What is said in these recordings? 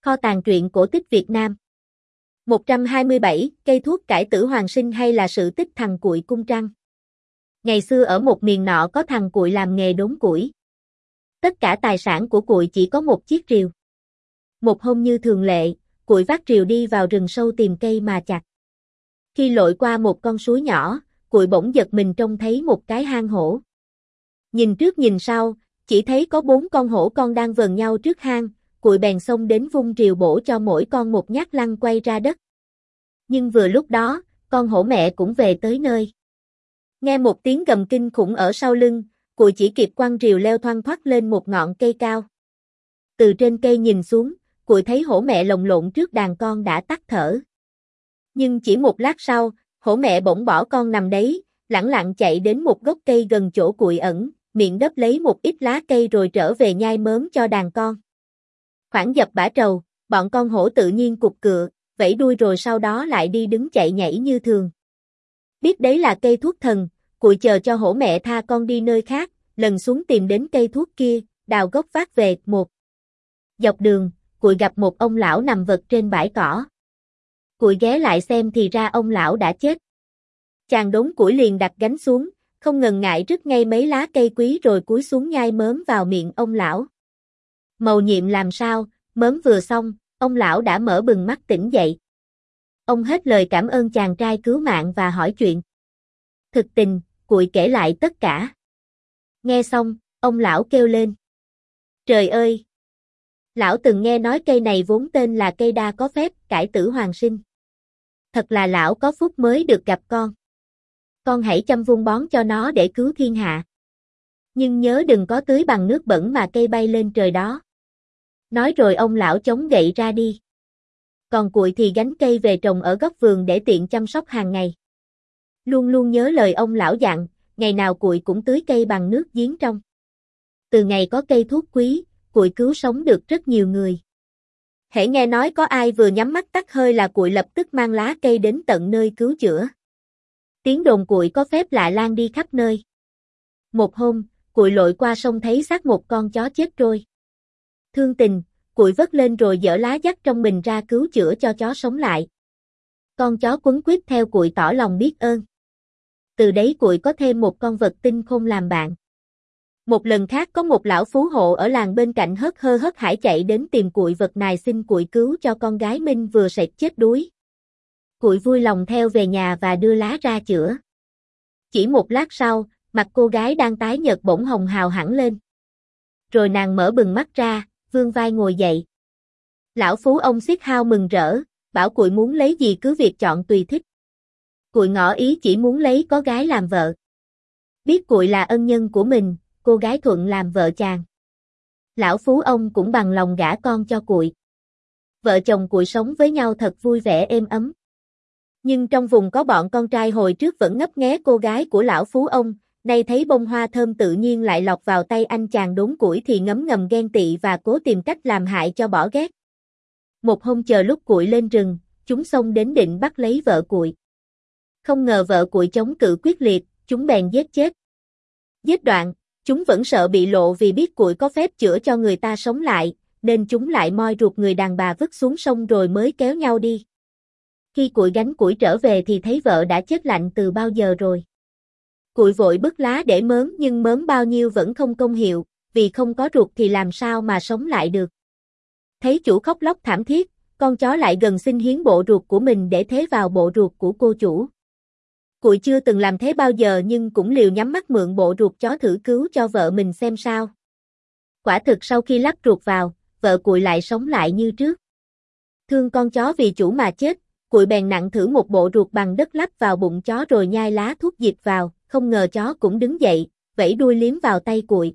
Kho tàng truyện cổ tích Việt Nam. 127, cây thuốc cải tử hoàng sinh hay là sự tích thằng Cuội cung trăng. Ngày xưa ở một miền nọ có thằng Cuội làm nghề đốn củi. Tất cả tài sản của Cuội chỉ có một chiếc rìu. Một hôm như thường lệ, Cuội vác rìu đi vào rừng sâu tìm cây mà chặt. Khi lội qua một con suối nhỏ, Cuội bỗng giật mình trông thấy một cái hang hổ. Nhìn trước nhìn sau, chỉ thấy có 4 con hổ con đang vờn nhau trước hang. Cuội bèn xông đến vung rìu bổ cho mỗi con một nhát lăn quay ra đất. Nhưng vừa lúc đó, con hổ mẹ cũng về tới nơi. Nghe một tiếng gầm kinh khủng ở sau lưng, Cuội chỉ kịp quăng rìu leo thoăn thoắt lên một ngọn cây cao. Từ trên cây nhìn xuống, Cuội thấy hổ mẹ lồng lộn trước đàn con đã tắt thở. Nhưng chỉ một lát sau, hổ mẹ bỗng bỏ con nằm đấy, lẳng lặng chạy đến một gốc cây gần chỗ Cuội ẩn, miệng đấp lấy một ít lá cây rồi trở về nhai mớm cho đàn con. Khoảng dập bã trầu, bọn con hổ tự nhiên cục cựa, vẫy đuôi rồi sau đó lại đi đứng chạy nhảy như thường. Biết đấy là cây thuốc thần, Cuội chờ cho hổ mẹ tha con đi nơi khác, lần xuống tìm đến cây thuốc kia, đào gốc vác về. Một dọc đường, Cuội gặp một ông lão nằm vật trên bãi cỏ. Cuội ghé lại xem thì ra ông lão đã chết. Chàng đốn củi liền đặt gánh xuống, không ngần ngại rứt ngay mấy lá cây quý rồi cúi xuống nhai mớm vào miệng ông lão. Mầu nhiệm làm sao, mớm vừa xong, ông lão đã mở bừng mắt tỉnh dậy. Ông hết lời cảm ơn chàng trai cứu mạng và hỏi chuyện. Thực tình, Cuội kể lại tất cả. Nghe xong, ông lão kêu lên. Trời ơi! Lão từng nghe nói cây này vốn tên là cây đa có phép cải tử hoàng sinh. Thật là lão có phúc mới được gặp con. Con hãy chăm vun bón cho nó để cứu thiên hạ. Nhưng nhớ đừng có tưới bằng nước bẩn mà cây bay lên trời đó. Nói rồi ông lão chống gậy ra đi. Còn Cuội thì gánh cây về trồng ở góc vườn để tiện chăm sóc hàng ngày. Luôn luôn nhớ lời ông lão dặn, ngày nào Cuội cũng tưới cây bằng nước giếng trong. Từ ngày có cây thuốc quý, Cuội cứu sống được rất nhiều người. Hễ nghe nói có ai vừa nhắm mắt tắt hơi là Cuội lập tức mang lá cây đến tận nơi cứu chữa. Tiếng đồn Cuội có phép lạ lan đi khắp nơi. Một hôm, Cuội lội qua sông thấy xác một con chó chết trôi. Thương tình, Cuội vớt lên rồi dở lá dắt trong mình ra cứu chữa cho chó sống lại. Con chó quấn quýt theo Cuội tỏ lòng biết ơn. Từ đấy Cuội có thêm một con vật tinh khôn làm bạn. Một lần khác có một lão phú hộ ở làng bên cạnh hớt hơ hớt hải chạy đến tìm Cuội vật nài xin Cuội cứu cho con gái mình vừa sệt chết đuối. Cuội vui lòng theo về nhà và đưa lá ra chữa. Chỉ một lát sau, mặt cô gái đang tái nhợt bỗng hồng hào hẳn lên. Rồi nàng mở bừng mắt ra, vươn vai ngồi dậy. Lão phú ông xiết hao mừng rỡ, bảo Cuội muốn lấy gì cứ việc chọn tùy thích. Cuội ngỏ ý chỉ muốn lấy có gái làm vợ. Biết Cuội là ân nhân của mình, cô gái thuận làm vợ chàng. Lão phú ông cũng bằng lòng gả con cho Cuội. Vợ chồng Cuội sống với nhau thật vui vẻ êm ấm. Nhưng trong vùng có bọn con trai hồi trước vẫn ngấp nghé cô gái của lão phú ông, nay thấy bông hoa thơm tự nhiên lại lọt vào tay anh chàng đốn củi thì ngấm ngầm ghen tị và cố tìm cách làm hại cho bỏ ghét. Một hôm chờ lúc Cuội lên rừng, chúng xông đến định bắt lấy vợ Cuội. Không ngờ vợ Cuội chống cự quyết liệt, chúng bèn giết chết. Giết đoạn, chúng vẫn sợ bị lộ vì biết Cuội có phép chữa cho người ta sống lại, nên chúng lại moi ruột người đàn bà vứt xuống sông rồi mới kéo nhau đi. Khi Cuội gánh củi trở về thì thấy vợ đã chết lạnh từ bao giờ rồi. Cuội vội bứt lá để mớm nhưng mớm bao nhiêu vẫn không công hiệu, vì không có ruột thì làm sao mà sống lại được. Thấy chủ khóc lóc thảm thiết, con chó lại gần xin hiến bộ ruột của mình để thế vào bộ ruột của cô chủ. Cuội chưa từng làm thế bao giờ nhưng cũng liều nhắm mắt mượn bộ ruột chó thử cứu cho vợ mình xem sao. Quả thực sau khi lắp ruột vào, vợ Cuội lại sống lại như trước. Thương con chó vì chủ mà chết, Cuội bèn nặn thử một bộ ruột bằng đất lắp vào bụng chó rồi nhai lá thuốc diệt vào, không ngờ chó cũng đứng dậy, vẫy đuôi liếm vào tay Cuội.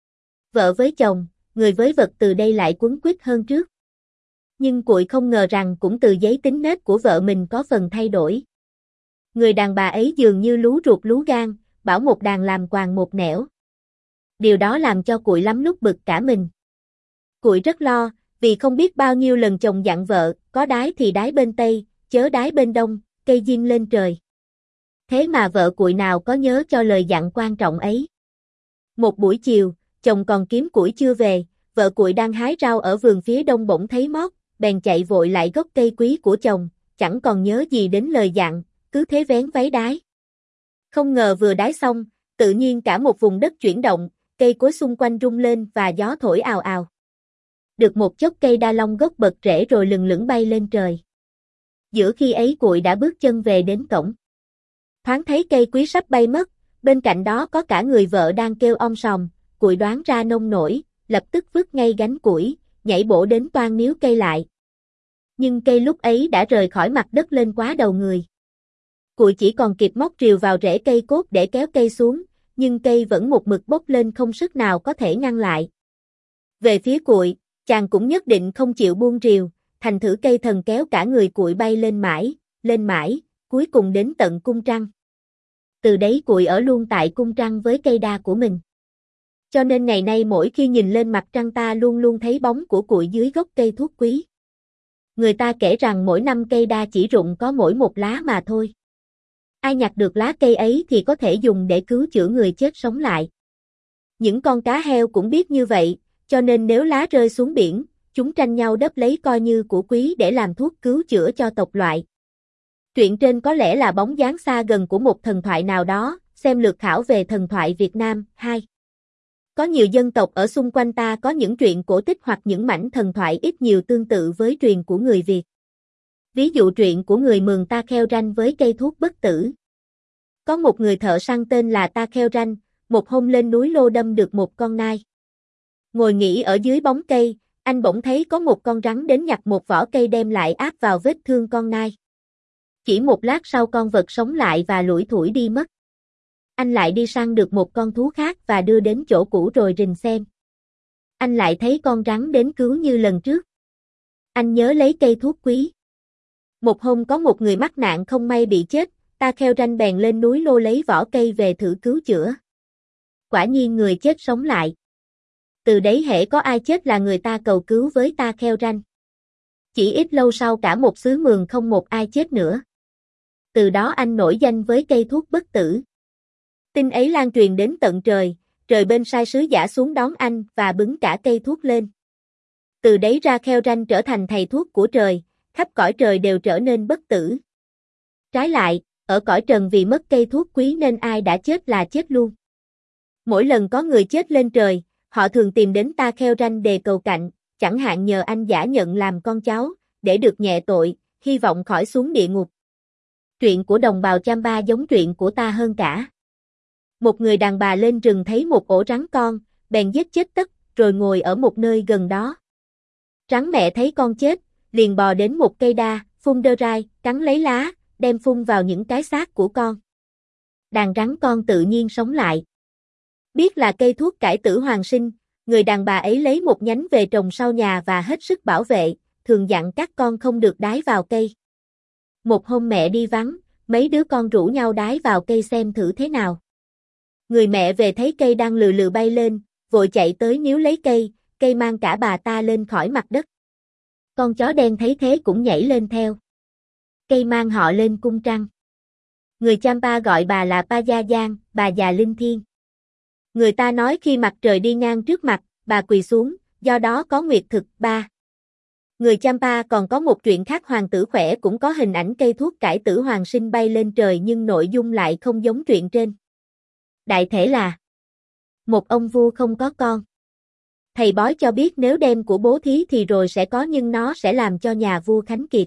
Vợ với chồng, người với vật từ đây lại quấn quýt hơn trước. Nhưng Cuội không ngờ rằng cũng từ giấy tính nết của vợ mình có phần thay đổi. Người đàn bà ấy dường như lú ruột lú gan, bảo một đàn làm quàng một nẻo. Điều đó làm cho Cuội lắm lúc bực cả mình. Cuội rất lo, vì không biết bao nhiêu lần chồng dặn vợ, có đái thì đái bên Tây, chớ đái bên Đông, cây diêm lên trời. Thế mà vợ Cuội nào có nhớ cho lời dặn quan trọng ấy. Một buổi chiều, chồng còn kiếm củi chưa về, vợ Cuội đang hái rau ở vườn phía đông bỗng thấy mót, bèn chạy vội lại gốc cây quý của chồng, chẳng còn nhớ gì đến lời dặn, cứ thế vén váy đái. Không ngờ vừa đái xong, tự nhiên cả một vùng đất chuyển động, cây cối xung quanh rung lên và gió thổi ào ào. Được một chốc cây đa long gốc bật rễ rồi lừng lững bay lên trời. Giữa khi ấy Cuội đã bước chân về đến cổng. Thoáng thấy cây quý sắp bay mất, bên cạnh đó có cả người vợ đang kêu om sòm, Cuội đoán ra nông nổi, lập tức vứt ngay gánh củi, nhảy bổ đến toan níu cây lại. Nhưng cây lúc ấy đã rời khỏi mặt đất lên quá đầu người. Cuội chỉ còn kịp móc rìu vào rễ cây cốt để kéo cây xuống, nhưng cây vẫn một mực bốc lên không sức nào có thể ngăn lại. Về phía Cuội, chàng cũng nhất định không chịu buông rìu, thành thử cây thần kéo cả người Cuội bay lên mãi, cuối cùng đến tận cung trăng. Từ đấy Cuội ở luôn tại cung trăng với cây đa của mình. Cho nên ngày nay mỗi khi nhìn lên mặt trăng ta luôn luôn thấy bóng của Cuội dưới gốc cây thuốc quý. Người ta kể rằng mỗi năm cây đa chỉ rụng có mỗi một lá mà thôi. Ai nhặt được lá cây ấy thì có thể dùng để cứu chữa người chết sống lại. Những con cá heo cũng biết như vậy, cho nên nếu lá rơi xuống biển, chúng tranh nhau đớp lấy coi như của quý để làm thuốc cứu chữa cho tộc loại. Truyện trên có lẽ là bóng dáng xa gần của một thần thoại nào đó, xem lược khảo về thần thoại Việt Nam. 2. Có nhiều dân tộc ở xung quanh ta có những truyện cổ tích hoặc những mảnh thần thoại ít nhiều tương tự với truyền của người Việt. Ví dụ truyện của người Mường Ta Kheo Ranh với cây thuốc bất tử. Có một người thợ săn tên là Ta Kheo Ranh, một hôm lên núi Lô đâm được một con nai. Ngồi nghỉ ở dưới bóng cây, anh bỗng thấy có một con rắn đến nhặt một vỏ cây đem lại áp vào vết thương con nai. Chỉ một lát sau con vật sống lại và lủi thủi đi mất. Anh lại đi săn được một con thú khác và đưa đến chỗ cũ rồi rình xem. Anh lại thấy con rắn đến cứu như lần trước. Anh nhớ lấy cây thuốc quý. Một hôm có một người mắc nạn không may bị chết, Ta Kheo Ranh bèn lên núi Lô lấy vỏ cây về thử cứu chữa. Quả nhiên người chết sống lại. Từ đấy hễ có ai chết là người ta cầu cứu với Ta Kheo Ranh. Chỉ ít lâu sau cả một xứ Mường không một ai chết nữa. Từ đó anh nổi danh với cây thuốc bất tử. Tin ấy lan truyền đến tận trời, trời bên sai sứ giả xuống đón anh và bứng cả cây thuốc lên. Từ đấy ra Kheo Ranh trở thành thầy thuốc của trời, khắp cõi trời đều trở nên bất tử. Trái lại, ở cõi trần vì mất cây thuốc quý nên ai đã chết là chết luôn. Mỗi lần có người chết lên trời, họ thường tìm đến Ta Kheo Ranh đề cầu cạnh, chẳng hạn nhờ anh giả nhận làm con cháu, để được nhẹ tội, hy vọng khỏi xuống địa ngục. Truyện của đồng bào Champa giống truyện của ta hơn cả. Một người đàn bà lên rừng thấy một ổ rắn con, bèn giết chết tất, rồi ngồi ở một nơi gần đó. Rắn mẹ thấy con chết, liền bò đến một cây đa, phun đơ rai, cắn lấy lá, đem phun vào những cái xác của con. Đàn rắn con tự nhiên sống lại. Biết là cây thuốc cải tử hoàng sinh, người đàn bà ấy lấy một nhánh về trồng sau nhà và hết sức bảo vệ, thường dặn các con không được đái vào cây. Một hôm mẹ đi vắng, mấy đứa con rủ nhau đái vào cây xem thử thế nào. Người mẹ về thấy cây đang lừ lừ bay lên, vội chạy tới níu lấy cây, cây mang cả bà ta lên khỏi mặt đất. Con chó đen thấy thế cũng nhảy lên theo. Cây mang họ lên cung trăng. Người Champa gọi bà là Pa Gia Giang, bà già linh thiêng. Người ta nói khi mặt trời đi ngang trước mặt, bà quỳ xuống, do đó có nguyệt thực. 3. Người Champa còn có một chuyện khác, hoàng tử khỏe cũng có hình ảnh cây thuốc cải tử hoàng sinh bay lên trời nhưng nội dung lại không giống truyện trên. Đại thể là một ông vua không có con. Thầy bói cho biết nếu đem của bố thí thì rồi sẽ có nhưng nó sẽ làm cho nhà vua khánh kiệt.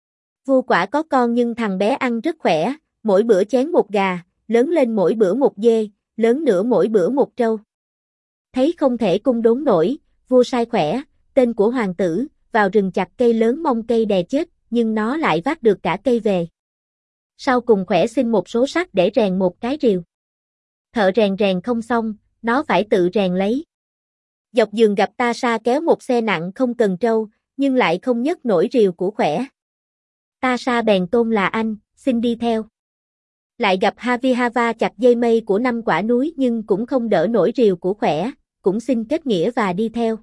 Vua quả có con nhưng thằng bé ăn rất khỏe, mỗi bữa chén một gà, lớn lên mỗi bữa một dê, lớn nữa mỗi bữa một trâu. Thấy không thể cung đốn nổi, vua sai khỏe, tên của hoàng tử, vào rừng chặt cây lớn mong cây đè chết, nhưng nó lại vác được cả cây về. Sau cùng khỏe xin một số sắt để rèn một cái rìu. Thợ rèn không xong, nó phải tự rèn lấy. Dọc đường gặp Ta Sa kéo một xe nặng không cần trâu, nhưng lại không nhấc nổi rìu của khỏe. Ta Sa bèn tôn là anh, xin đi theo. Lại gặp Havihava chặt dây mây của 5 quả núi nhưng cũng không đỡ nổi rìu của khỏe, cũng xin kết nghĩa và đi theo.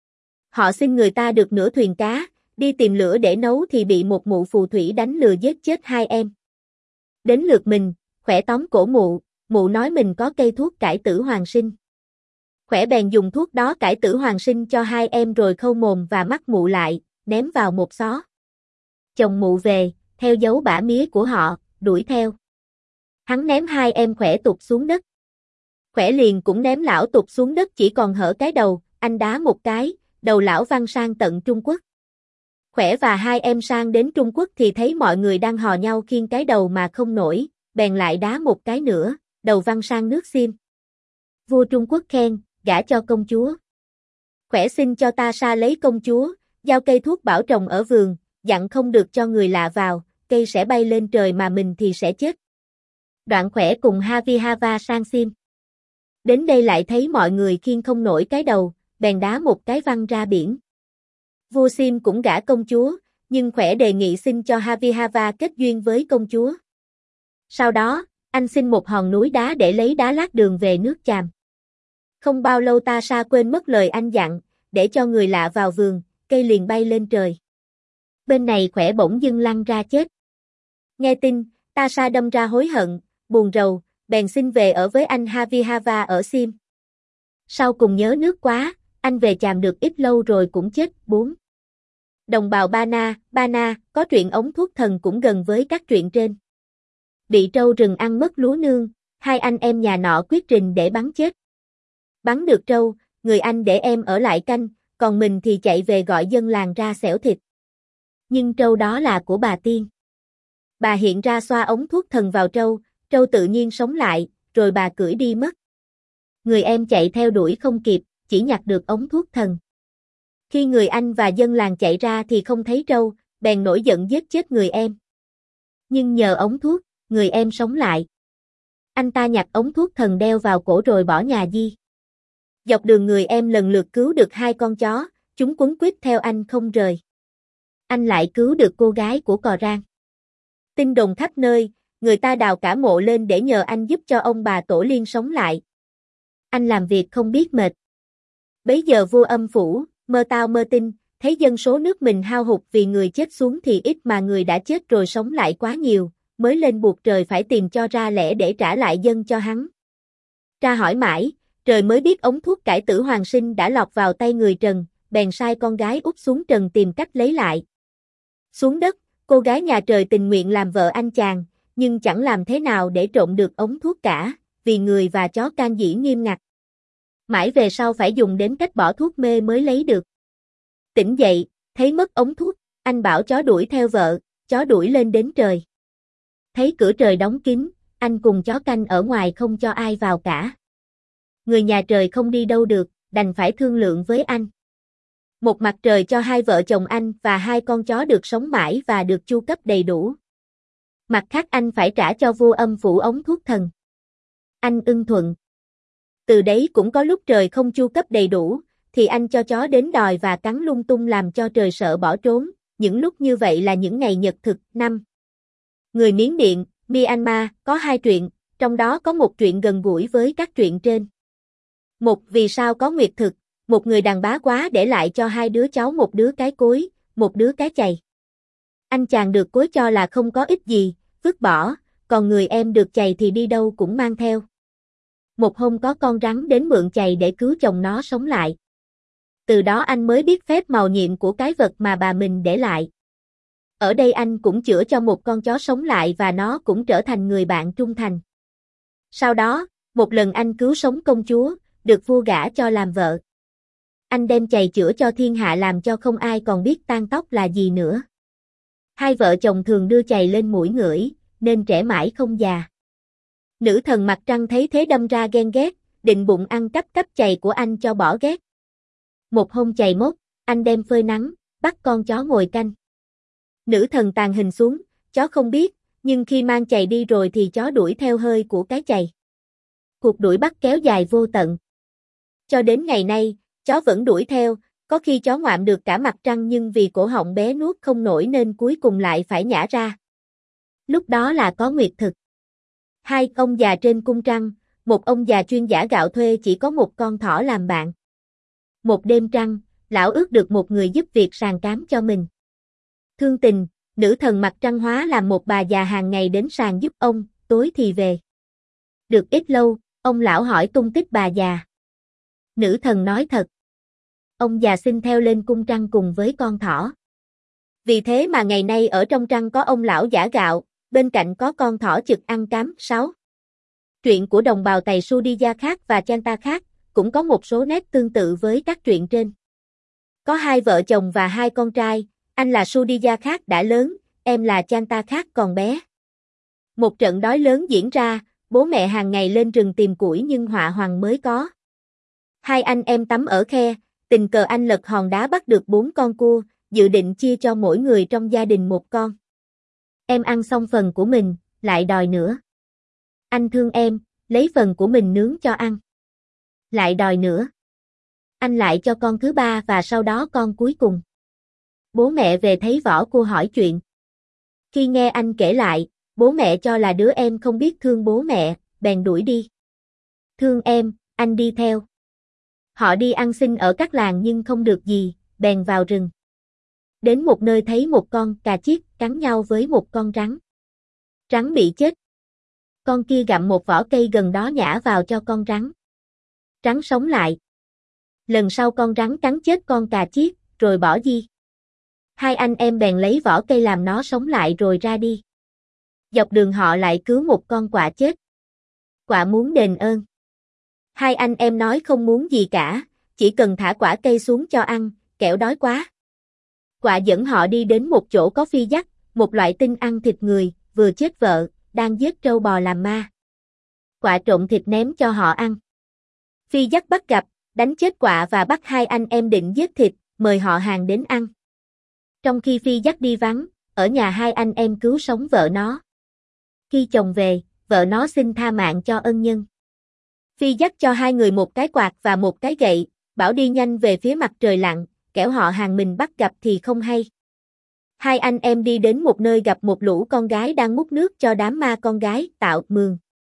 Họ xin người ta được nửa thuyền cá, đi tìm lửa để nấu thì bị một mụ phù thủy đánh lừa giết chết hai em. Đến lượt mình, khỏe tóm cổ mụ nói mình có cây thuốc cải tử hoàng sinh. Khỏe bèn dùng thuốc đó cải tử hoàng sinh cho hai em rồi khâu mồm và mắt mụ lại, ném vào một xó. Chồng mụ về, theo dấu bả mía của họ, đuổi theo. Hắn ném hai em Khỏe tụt xuống đất. Khỏe liền cũng ném lão tụt xuống đất chỉ còn hở cái đầu, anh đá một cái, đầu lão văng sang tận Trung Quốc. Khỏe và hai em sang đến Trung Quốc thì thấy mọi người đang hò nhau khiêng cái đầu mà không nổi, bèn lại đá một cái nữa, đầu văng sang nước Xiêm. Vua Trung Quốc khen, gả cho công chúa. Khỏe xin cho ta sa lấy công chúa, giao cây thuốc bảo trồng ở vườn, dặn không được cho người lạ vào, cây sẽ bay lên trời mà mình thì sẽ chết. Đoạn Khỏe cùng Havihava sang Xiêm. Đến đây lại thấy mọi người khiêng không nổi cái đầu, bèn đá một cái văng ra biển. Vua Xiêm cũng gả công chúa, nhưng Khỏe đề nghị xin cho Havihava kết duyên với công chúa. Sau đó, anh xin một hòn núi đá để lấy đá lát đường về nước Chàm. Không bao lâu Ta Sa quên mất lời anh dặn, để cho người lạ vào vườn, cây liền bay lên trời. Bên này Khỏe bỗng dưng lăn ra chết. Nghe tin, Ta Sa đâm ra hối hận, buồn rầu, bèn xin về ở với anh Havihava ở Xiêm. Sau cùng nhớ nước quá, anh về Chàm được ít lâu rồi cũng chết. 4. Đồng bào Ba Na, có truyện ống thuốc thần cũng gần với các truyện trên. Bị trâu rừng ăn mất lúa nương, hai anh em nhà nọ quyết trình để bắn chết. Bắn được trâu, người anh để em ở lại canh, còn mình thì chạy về gọi dân làng ra xẻo thịt. Nhưng trâu đó là của bà Tiên. Bà hiện ra xoa ống thuốc thần vào trâu, trâu tự nhiên sống lại, rồi bà cưỡi đi mất. Người em chạy theo đuổi không kịp, chỉ nhặt được ống thuốc thần. Khi người anh và dân làng chạy ra thì không thấy trâu, bèn nổi giận giết chết người em. Nhưng nhờ ống thuốc, người em sống lại. Anh ta nhặt ống thuốc thần đeo vào cổ rồi bỏ nhà đi. Dọc đường người em lần lượt cứu được hai con chó, chúng quấn quýt theo anh không rời. Anh lại cứu được cô gái của Cò Rang. Tin đồn khắp nơi, người ta đào cả mộ lên để nhờ anh giúp cho ông bà tổ tiên sống lại. Anh làm việc không biết mệt. Bấy giờ vua Âm Phủ, Mơ Tao Mơ Tinh, thấy dân số nước mình hao hụt vì người chết xuống thì ít mà người đã chết rồi sống lại quá nhiều, mới lên buộc trời phải tìm cho ra lẽ để trả lại dân cho hắn. Tra hỏi mãi, trời mới biết ống thuốc cải tử hoàng sinh đã lọt vào tay người Trần, bèn sai con gái út xuống trần tìm cách lấy lại. Xuống đất, cô gái nhà trời tình nguyện làm vợ anh chàng, nhưng chẳng làm thế nào để trộm được ống thuốc cả, vì người và chó can dĩ nghiêm ngặt. Mãi về sau phải dùng đến cách bỏ thuốc mê mới lấy được. Tỉnh dậy, thấy mất ống thuốc, anh bảo chó đuổi theo vợ, chó đuổi lên đến trời. Thấy cửa trời đóng kín, anh cùng chó canh ở ngoài không cho ai vào cả. Người nhà trời không đi đâu được, đành phải thương lượng với anh. Một mặt trời cho hai vợ chồng anh và hai con chó được sống mãi và được chu cấp đầy đủ. Mặt khác anh phải trả cho vua Âm Phủ ống thuốc thần. Anh ưng thuận. Từ đấy cũng có lúc trời không chu cấp đầy đủ, thì anh cho chó đến đòi và cắn lung tung làm cho trời sợ bỏ trốn, những lúc như vậy là những ngày nhật thực. 5. Người Miến Điện, Myanmar, có hai truyện, trong đó có một truyện gần gũi với các truyện trên. Một vì sao có nguyệt thực, một người đàn bá quá để lại cho hai đứa cháu một đứa cái cối, một đứa cái chày. Anh chàng được cối cho là không có ích gì, vứt bỏ, còn người em được chày thì đi đâu cũng mang theo. Một hôm có con rắn đến mượn chày để cứu chồng nó sống lại. Từ đó anh mới biết phép màu nhiệm của cái vật mà bà mình để lại. Ở đây anh cũng chữa cho một con chó sống lại và nó cũng trở thành người bạn trung thành. Sau đó, một lần anh cứu sống công chúa, được vua gả cho làm vợ. Anh đem chày chữa cho thiên hạ làm cho không ai còn biết tang tóc là gì nữa. Hai vợ chồng thường đưa chày lên mũi ngửi, nên trẻ mãi không già. Nữ thần Mặt Trăng thấy thế đâm ra ghen ghét, định bụng ăn cắp chày của anh cho bỏ ghét. Một hôm chày mốt, anh đem phơi nắng, bắt con chó ngồi canh. Nữ thần tàn hình xuống, chó không biết, nhưng khi mang chày đi rồi thì chó đuổi theo hơi của cái chày. Cuộc đuổi bắt kéo dài vô tận. Cho đến ngày nay, chó vẫn đuổi theo, có khi chó ngoạm được cả Mặt Trăng nhưng vì cổ họng bé nuốt không nổi nên cuối cùng lại phải nhả ra. Lúc đó là có nguyệt thực. Hai ông già trên cung trăng, một ông già chuyên giả gạo thuê chỉ có một con thỏ làm bạn. Một đêm trăng, lão ước được một người giúp việc sàng cám cho mình. Thương tình, nữ thần Mặt Trăng hóa làm một bà già hàng ngày đến sàng giúp ông, tối thì về. Được ít lâu, ông lão hỏi tung tích bà già. Nữ thần nói thật. Ông già xin theo lên cung trăng cùng với con thỏ. Vì thế mà ngày nay ở trong trăng có ông lão giã gạo, bên cạnh có con thỏ chực ăn cám. 6. Truyện của đồng bào Tày Sudhya khác và Chanta khác, cũng có một số nét tương tự với các truyện trên. Có hai vợ chồng và hai con trai, anh là Sudhya khác đã lớn, em là Chanta khác còn bé. Một trận đói lớn diễn ra, bố mẹ hàng ngày lên rừng tìm củi nhưng họa hoàng mới có. Hai anh em tắm ở khe, tình cờ anh lật hòn đá bắt được 4 con cua, dự định chia cho mỗi người trong gia đình một con. Em ăn xong phần của mình, lại đòi nữa. Anh thương em, lấy phần của mình nướng cho ăn. Lại đòi nữa. Anh lại cho con thứ ba và sau đó con cuối cùng. Bố mẹ về thấy vỏ cua hỏi chuyện. Khi nghe anh kể lại, bố mẹ cho là đứa em không biết thương bố mẹ, bèn đuổi đi. Thương em, anh đi theo. Họ đi ăn xin ở các làng nhưng không được gì, bèn vào rừng. Đến một nơi thấy một con cà chiết cắn nhau với một con rắn. Rắn bị chết. Con kia gặm một vỏ cây gần đó nhả vào cho con rắn. Rắn sống lại. Lần sau con rắn cắn chết con cà chiết, rồi bỏ đi. Hai anh em bèn lấy vỏ cây làm nó sống lại rồi ra đi. Dọc đường họ lại cứu một con quạ chết. Quạ muốn đền ơn. Hai anh em nói không muốn gì cả, chỉ cần thả quả cây xuống cho ăn, kẻo đói quá. Quạ dẫn họ đi đến một chỗ có phi dắt, một loại tinh ăn thịt người, vừa chết vợ, đang giết trâu bò làm ma. Quạ trộn thịt ném cho họ ăn. Phi dắt bắt gặp, đánh chết quạ và bắt hai anh em định giết thịt, mời họ hàng đến ăn. Trong khi phi dắt đi vắng, ở nhà hai anh em cứu sống vợ nó. Khi chồng về, vợ nó xin tha mạng cho ân nhân. Phi dắt cho hai người một cái quạt và một cái gậy, bảo đi nhanh về phía mặt trời lặn, kẻo họ hàng mình bắt gặp thì không hay. Hai anh em đi đến một nơi gặp một lũ con gái đang múc nước cho đám ma con gái tạo mường.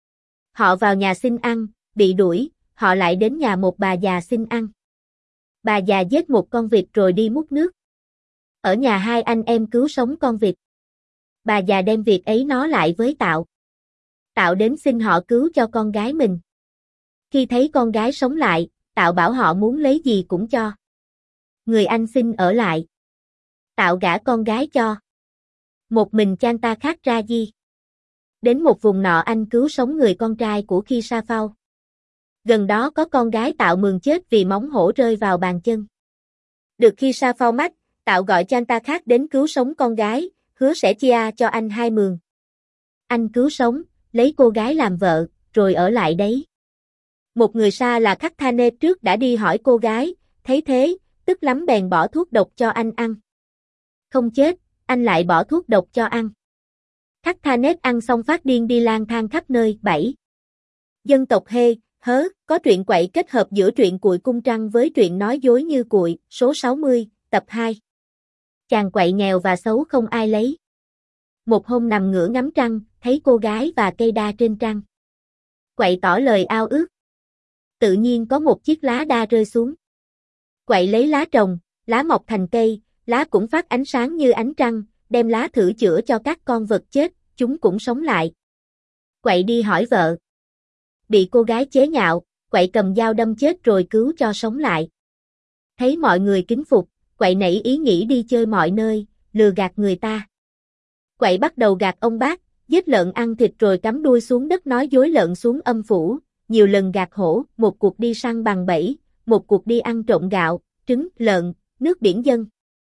Họ vào nhà xin ăn, bị đuổi, họ lại đến nhà một bà già xin ăn. Bà già giết một con vịt rồi đi múc nước. Ở nhà hai anh em cứu sống con vịt. Bà già đem việc ấy nói lại với Tạo. Tạo đến xin họ cứu cho con gái mình. Khi thấy con gái sống lại, Tạo bảo họ muốn lấy gì cũng cho. Người anh xin ở lại. Tạo gả con gái cho. Một mình Chanta khác ra di. Đến một vùng nọ anh cứu sống người con trai của Khi Sa Phao. Gần đó có con gái Tạo mường chết vì móng hổ rơi vào bàn chân. Được Khi Sa Phao mắt, Tạo gọi Chanta khác đến cứu sống con gái, hứa sẽ chia cho anh 2 mường. Anh cứu sống, lấy cô gái làm vợ, rồi ở lại đấy. Một người Sa là Khắc Tha Nê trước đã đi hỏi cô gái, thấy thế, tức lắm bèn bỏ thuốc độc cho anh ăn. Không chết, anh lại bỏ thuốc độc cho ăn. Khắc Tha Nê ăn xong phát điên đi lang thang khắp nơi. 7. Dân tộc Hê, Hớ, có truyện quậy kết hợp giữa truyện Cuội Cung Trăng với truyện Nói Dối Như Cuội, số 60, tập 2. Chàng quậy nghèo và xấu không ai lấy. Một hôm nằm ngửa ngắm trăng, thấy cô gái và cây đa trên trăng. Quậy tỏ lời ao ước. Tự nhiên có một chiếc lá đa rơi xuống. Quậy lấy lá trồng, lá mọc thành cây, lá cũng phát ánh sáng như ánh trăng, đem lá thử chữa cho các con vật chết, chúng cũng sống lại. Quậy đi hỏi vợ. Bị cô gái chế nhạo, Quậy cầm dao đâm chết rồi cứu cho sống lại. Thấy mọi người kính phục, Quậy nảy ý nghĩ đi chơi mọi nơi, lừa gạt người ta. Quậy bắt đầu gạt ông bác, giết lợn ăn thịt rồi cắm đuôi xuống đất nói dối lợn xuống âm phủ, nhiều lần gạt hổ, một cuộc đi săn bằng bẫy, một cuộc đi ăn trộm gạo, trứng, lợn, nước biển dân.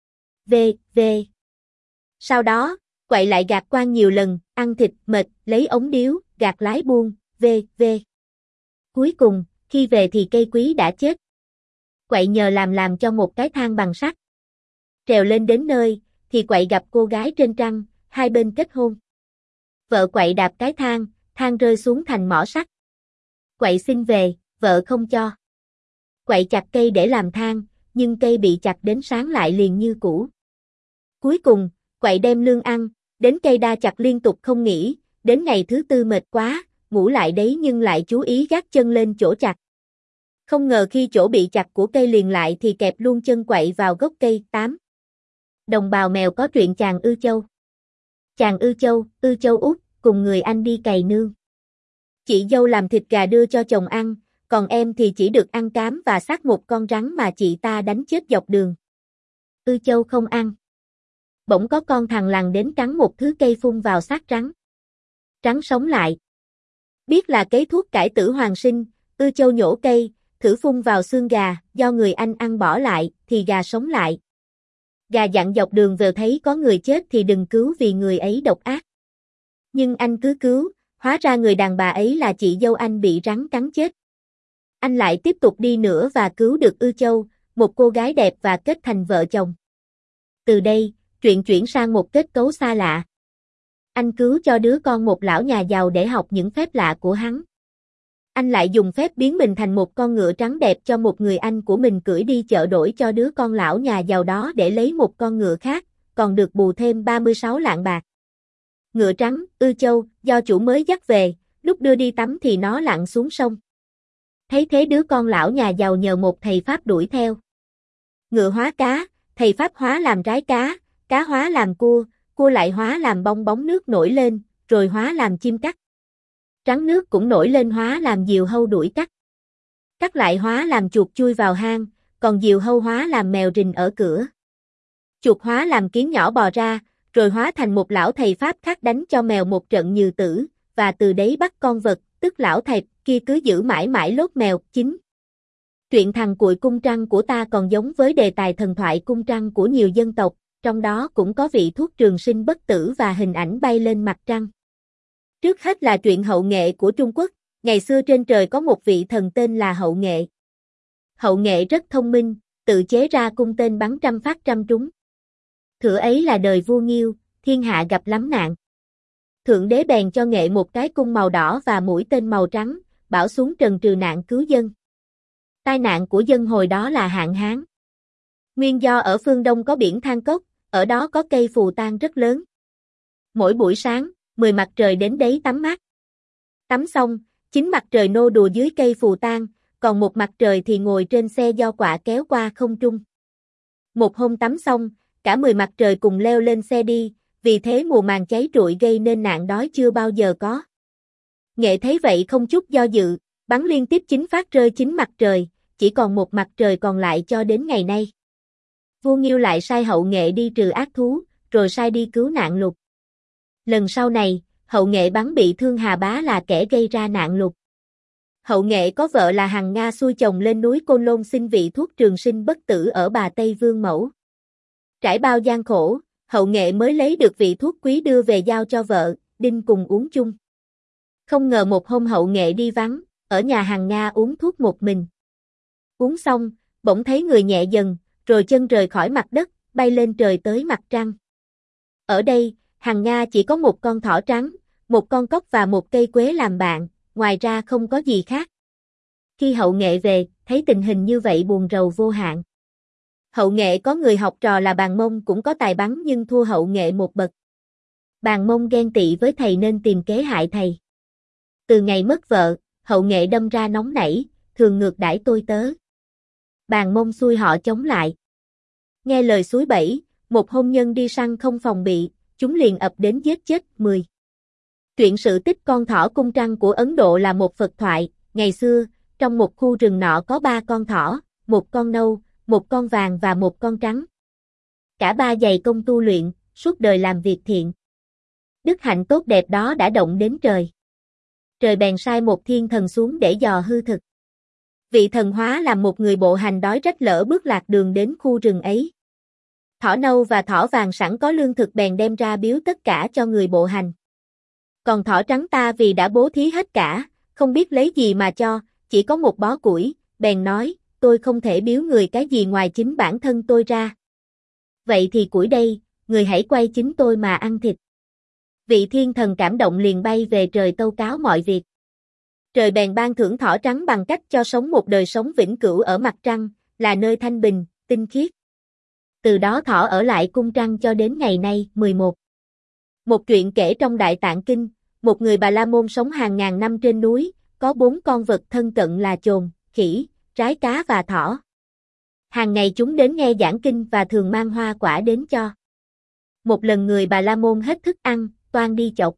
V. Sau đó, Quậy lại gạt quan nhiều lần, ăn thịt, mệt, lấy ống điếu, gạt lái buôn, V. Cuối cùng, khi về thì cây quý đã chết. Quậy nhờ làm cho một cái thang bằng sắt. Trèo lên đến nơi, thì Quậy gặp cô gái trên trăng, hai bên kết hôn. Vợ Quậy đạp cái thang, thang rơi xuống thành mỏ sắt. Quậy xin về, vợ không cho. Quậy chặt cây để làm thang, nhưng cây bị chặt đến sáng lại liền như cũ. Cuối cùng, Quậy đem lương ăn, đến cây đa chặt liên tục không nghỉ, đến ngày thứ tư mệt quá, ngủ lại đấy nhưng lại chú ý gác chân lên chỗ chặt. Không ngờ khi chỗ bị chặt của cây liền lại thì kẹp luôn chân Quậy vào gốc cây. 8. Đồng bào mèo có truyện chàng Ư Châu. Chàng Ư Châu út, cùng người anh đi cày nương. Chị dâu làm thịt gà đưa cho chồng ăn, còn em thì chỉ được ăn cám và xác một con rắn mà chị ta đánh chết dọc đường. Ư Châu không ăn. Bỗng có con thằn lằn đến cắn một thứ cây phun vào xác rắn. Rắn sống lại. Biết là cấy thuốc cải tử hoàn sinh, Ư Châu nhổ cây, thử phun vào xương gà, do người anh ăn bỏ lại, thì gà sống lại. Gà dặn dọc đường về thấy có người chết thì đừng cứu vì người ấy độc ác. Nhưng anh cứ cứu, hóa ra người đàn bà ấy là chị dâu anh bị rắn cắn chết. Anh lại tiếp tục đi nữa và cứu được Ư Châu, một cô gái đẹp và kết thành vợ chồng. Từ đây, chuyện chuyển sang một kết cấu xa lạ. Anh cứu cho đứa con một lão nhà giàu để học những phép lạ của hắn. Anh lại dùng phép biến mình thành một con ngựa trắng đẹp cho một người anh của mình cưỡi đi chợ đổi cho đứa con lão nhà giàu đó để lấy một con ngựa khác, còn được bù thêm 36 lạng bạc. Ngựa trắng, Ư Châu, do chủ mới dắt về, lúc đưa đi tắm thì nó lặn xuống sông. Thấy thế đứa con lão nhà giàu nhờ một thầy Pháp đuổi theo. Ngựa hóa cá, thầy Pháp hóa làm rái cá hóa làm cua lại hóa làm bong bóng nước nổi lên, rồi hóa làm chim cắt. Rắn nước cũng nổi lên hóa làm diều hâu đuổi cắt. Cắt lại hóa làm chuột chui vào hang, còn diều hâu hóa làm mèo rình ở cửa. Chuột hóa làm kiến nhỏ bò ra, rồi hóa thành một lão thầy Pháp khác đánh cho mèo một trận nhừ tử, và từ đấy bắt con vật, tức lão thầy kia cứ giữ mãi mãi lốt mèo. 9. Truyện Thằng Cuội Cung Trăng của ta còn giống với đề tài thần thoại cung trăng của nhiều dân tộc, trong đó cũng có vị thuốc trường sinh bất tử và hình ảnh bay lên mặt trăng. Trước hết là truyện Hậu Nghệ của Trung Quốc, ngày xưa trên trời có một vị thần tên là Hậu Nghệ. Hậu Nghệ rất thông minh, tự chế ra cung tên bắn trăm phát trăm trúng. Thửa ấy là đời vua Nghiêu, thiên hạ gặp lắm nạn. Thượng đế bèn cho Nghệ một cái cung màu đỏ và mũi tên màu trắng, bảo xuống trần trừ nạn cứu dân. Tai nạn của dân hồi đó là hạn hán. Nguyên do ở phương Đông có biển Than Cốc, ở đó có cây phù tang rất lớn. Mỗi buổi sáng, 10 mặt trời đến đấy tắm mát. Tắm xong, 9 mặt trời nô đùa dưới cây phù tang, còn một mặt trời thì ngồi trên xe do quạ kéo qua không trung. Một hôm tắm xong, cả 10 mặt trời cùng leo lên xe đi, vì thế mùa màng cháy rụi gây nên nạn đói chưa bao giờ có. Nghệ thấy vậy không chút do dự, bắn liên tiếp 9 phát rơi 9 mặt trời, chỉ còn một mặt trời còn lại cho đến ngày nay. Vua Nghiêu lại sai Hậu Nghệ đi trừ ác thú, rồi sai đi cứu nạn lụt. Lần sau này, Hậu Nghệ bắn bị thương Hà Bá là kẻ gây ra nạn lụt. Hậu Nghệ có vợ là Hằng Nga xuôi chồng lên núi Côn Lôn xin vị thuốc trường sinh bất tử ở Bà Tây Vương Mẫu. Trải bao gian khổ, Hậu Nghệ mới lấy được vị thuốc quý đưa về giao cho vợ, Đinh cùng uống chung. Không ngờ một hôm Hậu Nghệ đi vắng, ở nhà Hằng Nga uống thuốc một mình. Uống xong, bỗng thấy người nhẹ dần, rồi chân rời khỏi mặt đất, bay lên trời tới mặt trăng. Ở đây, Hằng Nga chỉ có một con thỏ trắng, một con cóc và một cây quế làm bạn, ngoài ra không có gì khác. Khi Hậu Nghệ về, thấy tình hình như vậy buồn rầu vô hạn. Hậu Nghệ có người học trò là Bàn Mông cũng có tài bắn nhưng thua Hậu Nghệ một bậc. Bàn Mông ghen tị với thầy nên tìm kế hại thầy. Từ ngày mất vợ, Hậu Nghệ đâm ra nóng nảy, thường ngược đãi tôi tớ. Bàn Mông xui họ chống lại. Nghe lời xúi bẫy, một hôn nhân đi săn không phòng bị, chúng liền ập đến giết chết 10. Truyện sự tích con thỏ cung trăng của Ấn Độ là một Phật thoại. Ngày xưa, trong một khu rừng nọ có 3 con thỏ, một con nâu, một con vàng và một con trắng. Cả 3 dày công tu luyện, suốt đời làm việc thiện. Đức hạnh tốt đẹp đó đã động đến trời. Trời bèn sai một thiên thần xuống để dò hư thực. Vị thần hóa làm một người bộ hành đói rách lỡ bước lạc đường đến khu rừng ấy. Thỏ nâu và thỏ vàng sẵn có lương thực bèn đem ra biếu tất cả cho người bộ hành. Còn thỏ trắng ta vì đã bố thí hết cả, không biết lấy gì mà cho, chỉ có một bó củi, bèn nói, tôi không thể biếu người cái gì ngoài chính bản thân tôi ra. Vậy thì củi đây, người hãy quay chính tôi mà ăn thịt. Vị thiên thần cảm động liền bay về trời tâu cáo mọi việc. Trời bèn ban thưởng thỏ trắng bằng cách cho sống một đời sống vĩnh cửu ở mặt trăng, là nơi thanh bình, tinh khiết. Từ đó thỏ ở lại cung trăng cho đến ngày nay. 11. Một chuyện kể trong Đại Tạng Kinh, một người Bà La Môn sống hàng ngàn năm trên núi, có 4 con vật thân cận là chồn, khỉ, rái cá và thỏ. Hàng ngày chúng đến nghe giảng kinh và thường mang hoa quả đến cho. Một lần người Bà La Môn hết thức ăn, toan đi chọc.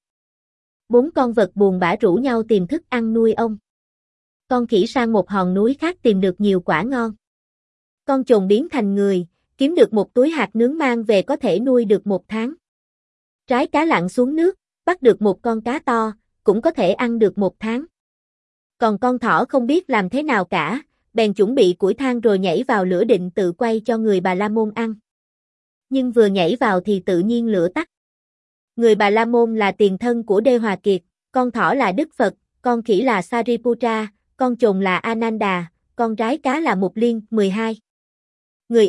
4 con vật buồn bã rủ nhau tìm thức ăn nuôi ông. Con khỉ sang một hòn núi khác tìm được nhiều quả ngon. Con chồn biến thành người, kiếm được một túi hạt nướng mang về có thể nuôi được 1 tháng. Trái cá lặn xuống nước, bắt được một con cá to, cũng có thể ăn được 1 tháng. Còn con thỏ không biết làm thế nào cả, bèn chuẩn bị củi than rồi nhảy vào lửa định tự quay cho người Bà La Môn ăn. Nhưng vừa nhảy vào thì tự nhiên lửa tắt. Người Bà La Môn là tiền thân của Đê Hòa Kiệt, con thỏ là Đức Phật, con khỉ là Sariputra, con trồn là Ananda, con rái cá là Mục Liên. 12. Người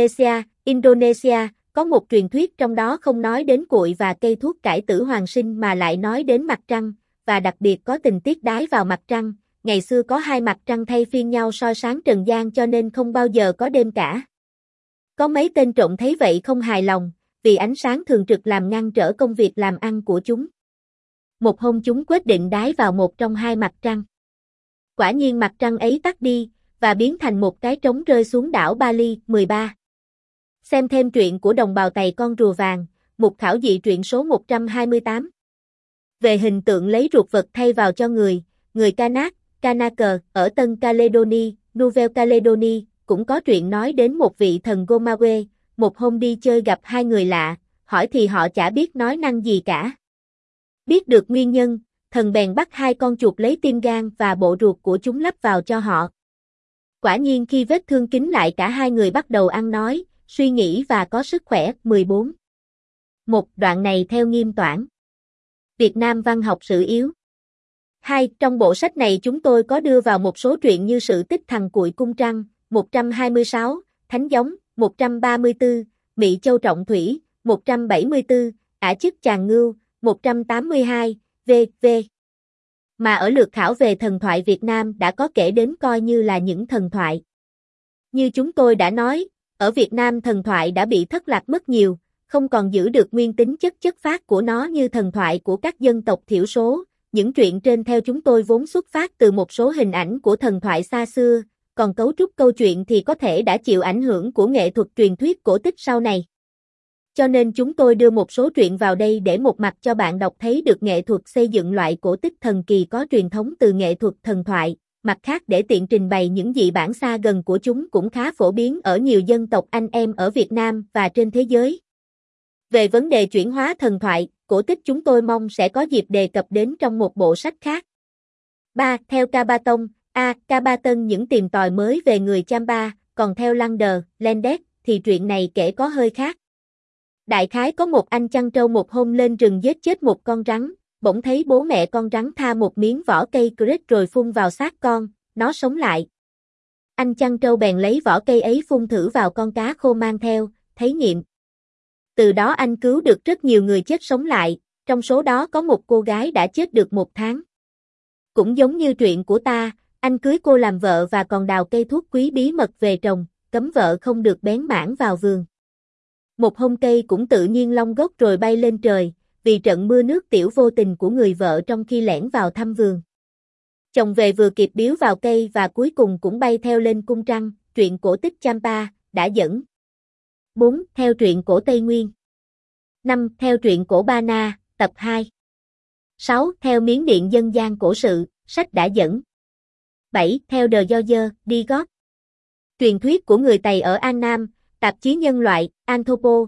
Indonesia, có một truyền thuyết trong đó không nói đến cuội và cây thuốc cải tử hoàng sinh mà lại nói đến mặt trăng, và đặc biệt có tình tiết đái vào mặt trăng. Ngày xưa có 2 mặt trăng thay phiên nhau soi sáng trần gian cho nên không bao giờ có đêm cả. Có mấy tên trộm thấy vậy không hài lòng, vì ánh sáng thường trực làm ngăn trở công việc làm ăn của chúng. Một hôm chúng quyết định đái vào một trong 2 mặt trăng. Quả nhiên mặt trăng ấy tắt đi, và biến thành một cái trống rơi xuống đảo Bali. 13. Xem thêm truyện của đồng bào Tày con rùa vàng, mục khảo dị truyện số 128. Về hình tượng lấy ruột vật thay vào cho người Kanak, Kanaka, ở Tân Caledonia, Nouvelle Caledonie, cũng có truyện nói đến một vị thần Gomawe, một hôm đi chơi gặp 2 người lạ, hỏi thì họ chả biết nói năng gì cả. Biết được nguyên nhân, thần bèn bắt 2 con chuột lấy tim gan và bộ ruột của chúng lắp vào cho họ. Quả nhiên khi vết thương kín lại cả 2 người bắt đầu ăn nói, suy nghĩ và có sức khỏe. 14. Một đoạn này theo Nghiêm Toản. Việt Nam văn học sử yếu. 2. Trong bộ sách này chúng tôi có đưa vào một số truyện như Sự tích thằng cuội cung trăng, 126, Thánh giống, 134, Mị Châu Trọng Thủy, 174, Ả Chức Chàng Ngưu, 182, v.v. Mà ở lược khảo về thần thoại Việt Nam đã có kể đến coi như là những thần thoại. Như chúng tôi đã nói, ở Việt Nam thần thoại đã bị thất lạc mất nhiều, không còn giữ được nguyên tính chất phác của nó như thần thoại của các dân tộc thiểu số. Những truyện trên theo chúng tôi vốn xuất phát từ một số hình ảnh của thần thoại xa xưa, còn cấu trúc câu chuyện thì có thể đã chịu ảnh hưởng của nghệ thuật truyền thuyết cổ tích sau này. Cho nên chúng tôi đưa một số truyện vào đây để một mặt cho bạn đọc thấy được nghệ thuật xây dựng loại cổ tích thần kỳ có truyền thống từ nghệ thuật thần thoại, mặt khác để tiện trình bày những dị bản xa gần của chúng cũng khá phổ biến ở nhiều dân tộc anh em ở Việt Nam và trên thế giới. Về vấn đề chuyển hóa thần thoại, cổ tích chúng tôi mong sẽ có dịp đề cập đến trong một bộ sách khác. 3. Theo Kabaton, Kabaton những tìm tòi mới về người Champa, còn theo Lander, Landes, thì truyện này kể có hơi khác. Đại khái có một anh chăn trâu một hôm lên rừng giết chết một con rắn, bỗng thấy bố mẹ con rắn tha một miếng vỏ cây cricket rồi phun vào xác con, nó sống lại. Anh chăn trâu bèn lấy vỏ cây ấy phun thử vào con cá khô mang theo, thấy nghiệm. Từ đó anh cứu được rất nhiều người chết sống lại, trong số đó có một cô gái đã chết được 1 tháng. Cũng giống như truyện của ta, anh cưới cô làm vợ và còn đào cây thuốc quý bí mật về trồng, cấm vợ không được bén mảng vào vườn. Một hôm cây cũng tự nhiên long gốc rồi bay lên trời, vì trận mưa nước tiểu vô tình của người vợ trong khi lẻn vào thăm vườn. Chồng về vừa kịp biếu vào cây và cuối cùng cũng bay theo lên cung trăng, truyện cổ tích Champa, đã dẫn. 4. Theo truyện cổ Tây Nguyên. 5. Theo truyện cổ Ba Na, tập 2. 6. Theo Miến Điện dân gian cổ sự, sách đã dẫn. 7. Theo The Georgia, đi gót. Truyền thuyết của người Tày ở An Nam, tạp chí Nhân loại, Anthropo,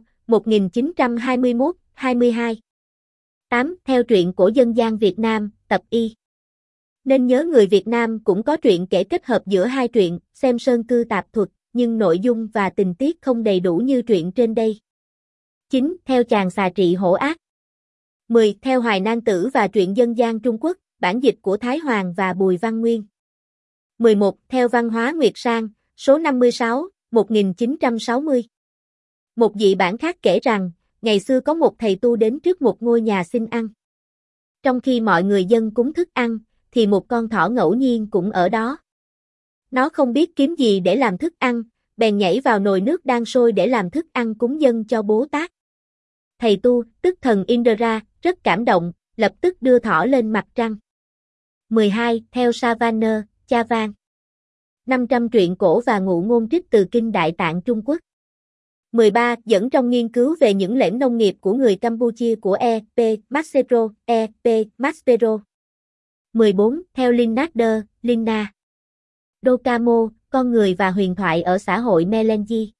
1921-22. 8. Theo truyện cổ dân gian Việt Nam, tập Y. Nên nhớ người Việt Nam cũng có truyện kể kết hợp giữa 2 truyện, xem Sơn Cư Tạp Thuật, nhưng nội dung và tình tiết không đầy đủ như truyện trên đây. 9. Theo Chàng Xà Trị Hổ Ác. 10. Theo Hoài Nam Tử và truyện dân gian Trung Quốc, bản dịch của Thái Hoàng và Bùi Văn Nguyên. 11. Theo Văn hóa Nguyệt Sang, số 56, 1960. Một dị bản khác kể rằng, ngày xưa có một thầy tu đến trước một ngôi nhà xin ăn. Trong khi mọi người dân cúng thức ăn, thì một con thỏ ngẫu nhiên cũng ở đó. Nó không biết kiếm gì để làm thức ăn, bèn nhảy vào nồi nước đang sôi để làm thức ăn cúng dâng cho Bố Tát. Thầy tu, tức thần Indra, rất cảm động, lập tức đưa thỏ lên mặt trăng. 12. Theo Savannah, Chavan. 500 truyện cổ và ngụ ngôn trích từ Kinh Đại Tạng Trung Quốc. 13. Dẫn trong nghiên cứu về những lễn nông nghiệp của người Campuchia của E.P. Maspero, E.P. Maspero. 14. Theo Linnader, Linna. Dokamo, con người và huyền thoại ở xã hội Melange.